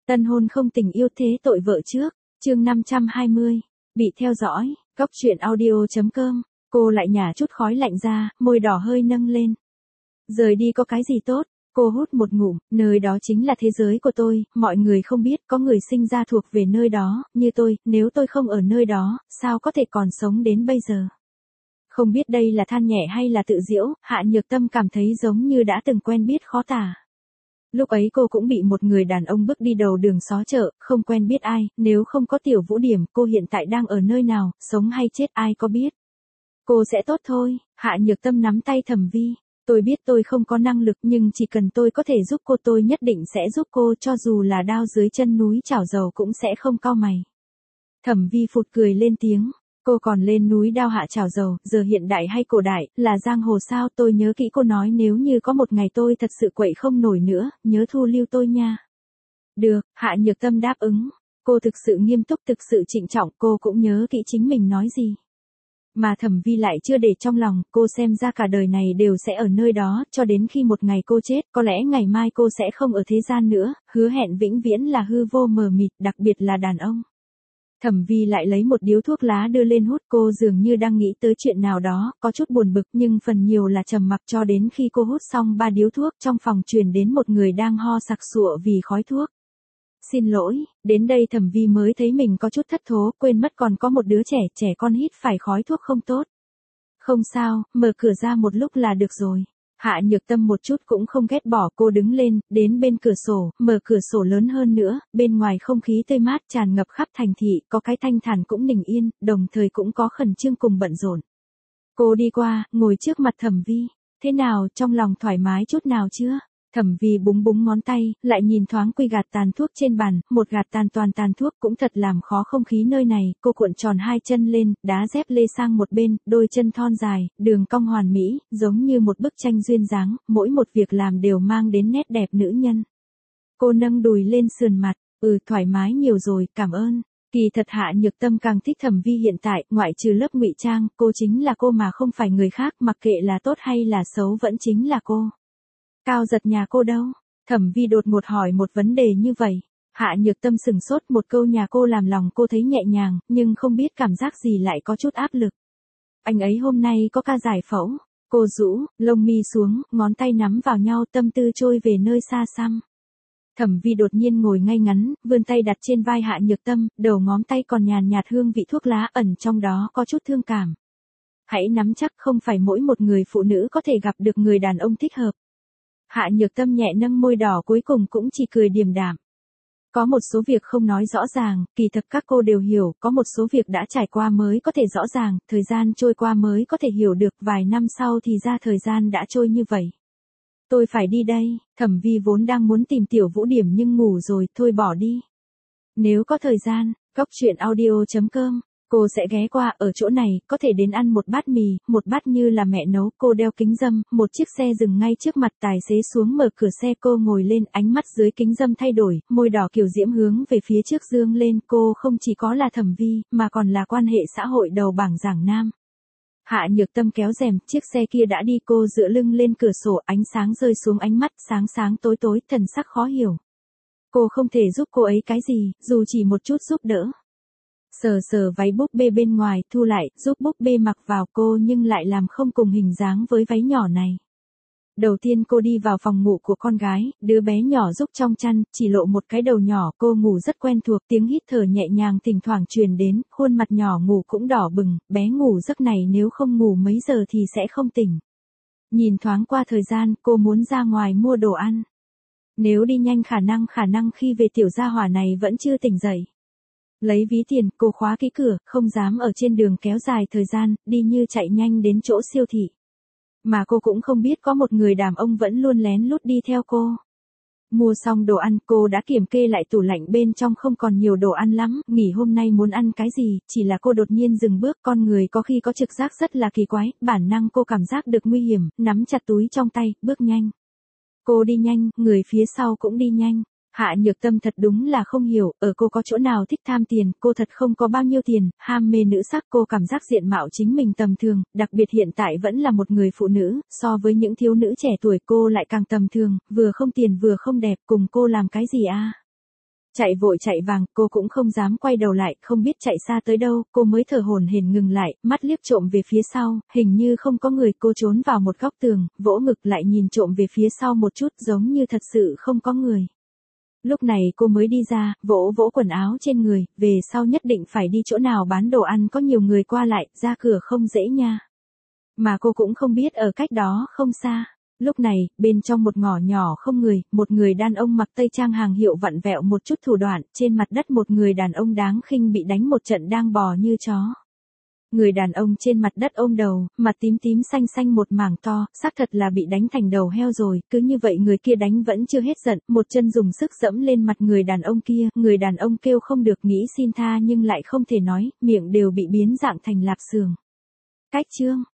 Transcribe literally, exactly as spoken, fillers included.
Tân hôn không tình yêu thế tội vợ trước, chương năm trăm hai mươi, bị theo dõi, góc truyện audio chấm com, cô lại nhả chút khói lạnh ra, môi đỏ hơi nâng lên. Rời đi có cái gì tốt, cô hút một ngụm, nơi đó chính là thế giới của tôi, mọi người không biết có người sinh ra thuộc về nơi đó, như tôi, nếu tôi không ở nơi đó, sao có thể còn sống đến bây giờ. Không biết đây là than nhẹ hay là tự giễu, Hạ Nhược Tâm cảm thấy giống như đã từng quen biết khó tả. Lúc ấy cô cũng bị một người đàn ông bước đi đầu đường xó chợ, không quen biết ai, nếu không có Tiểu Vũ Điểm, cô hiện tại đang ở nơi nào, sống hay chết ai có biết. Cô sẽ tốt thôi, Hạ Nhược Tâm nắm tay Thẩm Vi, tôi biết tôi không có năng lực nhưng chỉ cần tôi có thể giúp cô tôi nhất định sẽ giúp cô, cho dù là đao dưới chân núi chảo dầu cũng sẽ không cau mày. Thẩm Vi phụt cười lên tiếng. Cô còn lên núi đao hạ chảo dầu, giờ hiện đại hay cổ đại, là giang hồ sao, tôi nhớ kỹ cô nói nếu như có một ngày tôi thật sự quậy không nổi nữa, nhớ thu lưu tôi nha. Được, Hạ Nhược Tâm đáp ứng. Cô thực sự nghiêm túc, thực sự trịnh trọng, cô cũng nhớ kỹ chính mình nói gì. Mà Thẩm Vi lại chưa để trong lòng, cô xem ra cả đời này đều sẽ ở nơi đó, cho đến khi một ngày cô chết, có lẽ ngày mai cô sẽ không ở thế gian nữa, hứa hẹn vĩnh viễn là hư vô mờ mịt, đặc biệt là đàn ông. Thẩm Vi lại lấy một điếu thuốc lá đưa lên hút, cô dường như đang nghĩ tới chuyện nào đó, có chút buồn bực nhưng phần nhiều là trầm mặc, cho đến khi cô hút xong ba điếu thuốc, trong phòng truyền đến một người đang ho sặc sụa vì khói thuốc. Xin lỗi, đến đây Thẩm Vi mới thấy mình có chút thất thố, quên mất còn có một đứa trẻ, trẻ con hít phải khói thuốc không tốt. Không sao, mở cửa ra một lúc là được rồi. Hạ Nhược Tâm một chút cũng không ghét bỏ, cô đứng lên, đến bên cửa sổ, mở cửa sổ lớn hơn nữa, bên ngoài không khí tươi mát tràn ngập khắp thành thị, có cái thanh thản cũng bình yên, đồng thời cũng có khẩn trương cùng bận rộn. Cô đi qua, ngồi trước mặt Thẩm Vi, thế nào, trong lòng thoải mái chút nào chưa? Thẩm Vi búng búng ngón tay, lại nhìn thoáng quy gạt tàn thuốc trên bàn, một gạt tàn toàn tàn thuốc cũng thật làm khó không khí nơi này, cô cuộn tròn hai chân lên, đá dép lê sang một bên, đôi chân thon dài, đường cong hoàn mỹ, giống như một bức tranh duyên dáng, mỗi một việc làm đều mang đến nét đẹp nữ nhân. Cô nâng đùi lên sườn mặt, ừ thoải mái nhiều rồi, cảm ơn. Kỳ thật Hạ Nhược Tâm càng thích Thẩm Vi hiện tại, ngoại trừ lớp ngụy trang, cô chính là cô mà không phải người khác, mặc kệ là tốt hay là xấu vẫn chính là cô. Cao Giật nhà cô đâu? Thẩm Vi đột ngột hỏi một vấn đề như vậy. Hạ Nhược Tâm sừng sốt, một câu nhà cô làm lòng cô thấy nhẹ nhàng, nhưng không biết cảm giác gì lại có chút áp lực. Anh ấy hôm nay có ca giải phẫu. Cô rũ, lông mi xuống, ngón tay nắm vào nhau, tâm tư trôi về nơi xa xăm. Thẩm Vi đột nhiên ngồi ngay ngắn, vươn tay đặt trên vai Hạ Nhược Tâm, đầu ngón tay còn nhàn nhạt hương vị thuốc lá, ẩn trong đó có chút thương cảm. Hãy nắm chắc, không phải mỗi một người phụ nữ có thể gặp được người đàn ông thích hợp. Hạ Nhược Tâm nhẹ nâng môi đỏ, cuối cùng cũng chỉ cười điềm đạm. Có một số việc không nói rõ ràng, kỳ thực các cô đều hiểu, có một số việc đã trải qua mới có thể rõ ràng, thời gian trôi qua mới có thể hiểu được, vài năm sau thì ra thời gian đã trôi như vậy. Tôi phải đi đây, Thẩm Vi vốn đang muốn tìm Tiểu Vũ Điểm nhưng ngủ rồi, thôi bỏ đi. Nếu có thời gian, góc truyện audio chấm com, cô sẽ ghé qua, ở chỗ này, có thể đến ăn một bát mì, một bát như là mẹ nấu, cô đeo kính râm, một chiếc xe dừng ngay trước mặt, tài xế xuống mở cửa xe, cô ngồi lên, ánh mắt dưới kính râm thay đổi, môi đỏ kiều diễm hướng về phía trước dương lên, cô không chỉ có là Thẩm Vi, mà còn là quan hệ xã hội đầu bảng Giảng Nam. Hạ Nhược Tâm kéo rèm, chiếc xe kia đã đi, cô dựa lưng lên cửa sổ, ánh sáng rơi xuống ánh mắt, sáng sáng tối tối, thần sắc khó hiểu. Cô không thể giúp cô ấy cái gì, dù chỉ một chút giúp đỡ. Sờ sờ váy búp bê bên ngoài, thu lại, giúp búp bê mặc vào, cô nhưng lại làm không cùng hình dáng với váy nhỏ này. Đầu tiên cô đi vào phòng ngủ của con gái, đứa bé nhỏ rúc trong chăn, chỉ lộ một cái đầu nhỏ, cô ngủ rất quen thuộc, tiếng hít thở nhẹ nhàng thỉnh thoảng truyền đến, khuôn mặt nhỏ ngủ cũng đỏ bừng, bé ngủ giấc này nếu không ngủ mấy giờ thì sẽ không tỉnh. Nhìn thoáng qua thời gian, cô muốn ra ngoài mua đồ ăn. Nếu đi nhanh khả năng khả năng khi về tiểu gia hỏa này vẫn chưa tỉnh dậy. Lấy ví tiền, cô khóa kỹ cửa, không dám ở trên đường kéo dài thời gian, đi như chạy nhanh đến chỗ siêu thị. Mà cô cũng không biết có một người đàn ông vẫn luôn lén lút đi theo cô. Mua xong đồ ăn, cô đã kiểm kê lại tủ lạnh, bên trong không còn nhiều đồ ăn lắm, nghỉ hôm nay muốn ăn cái gì, chỉ là cô đột nhiên dừng bước, con người có khi có trực giác rất là kỳ quái, bản năng cô cảm giác được nguy hiểm, nắm chặt túi trong tay, bước nhanh. Cô đi nhanh, người phía sau cũng đi nhanh. Hạ Nhược Tâm thật đúng là không hiểu, ở cô có chỗ nào thích tham tiền, cô thật không có bao nhiêu tiền, ham mê nữ sắc, cô cảm giác diện mạo chính mình tầm thường, đặc biệt hiện tại vẫn là một người phụ nữ, so với những thiếu nữ trẻ tuổi cô lại càng tầm thường, vừa không tiền vừa không đẹp, cùng cô làm cái gì a? Chạy vội chạy vàng, cô cũng không dám quay đầu lại, không biết chạy xa tới đâu, cô mới thở hổn hển ngừng lại, mắt liếc trộm về phía sau, hình như không có người, cô trốn vào một góc tường, vỗ ngực lại nhìn trộm về phía sau một chút giống như thật sự không có người. Lúc này cô mới đi ra, vỗ vỗ quần áo trên người, về sau nhất định phải đi chỗ nào bán đồ ăn có nhiều người qua lại, ra cửa không dễ nha. Mà cô cũng không biết ở cách đó không xa. Lúc này, bên trong một ngõ nhỏ không người, một người đàn ông mặc tây trang hàng hiệu vặn vẹo một chút thủ đoạn, trên mặt đất một người đàn ông đáng khinh bị đánh một trận đang bò như chó. Người đàn ông trên mặt đất ôm đầu, mặt tím tím xanh xanh một mảng to, xác thật là bị đánh thành đầu heo rồi, cứ như vậy người kia đánh vẫn chưa hết giận, một chân dùng sức dẫm lên mặt người đàn ông kia, người đàn ông kêu không được nghĩ xin tha nhưng lại không thể nói, miệng đều bị biến dạng thành lạp xưởng. Cách chương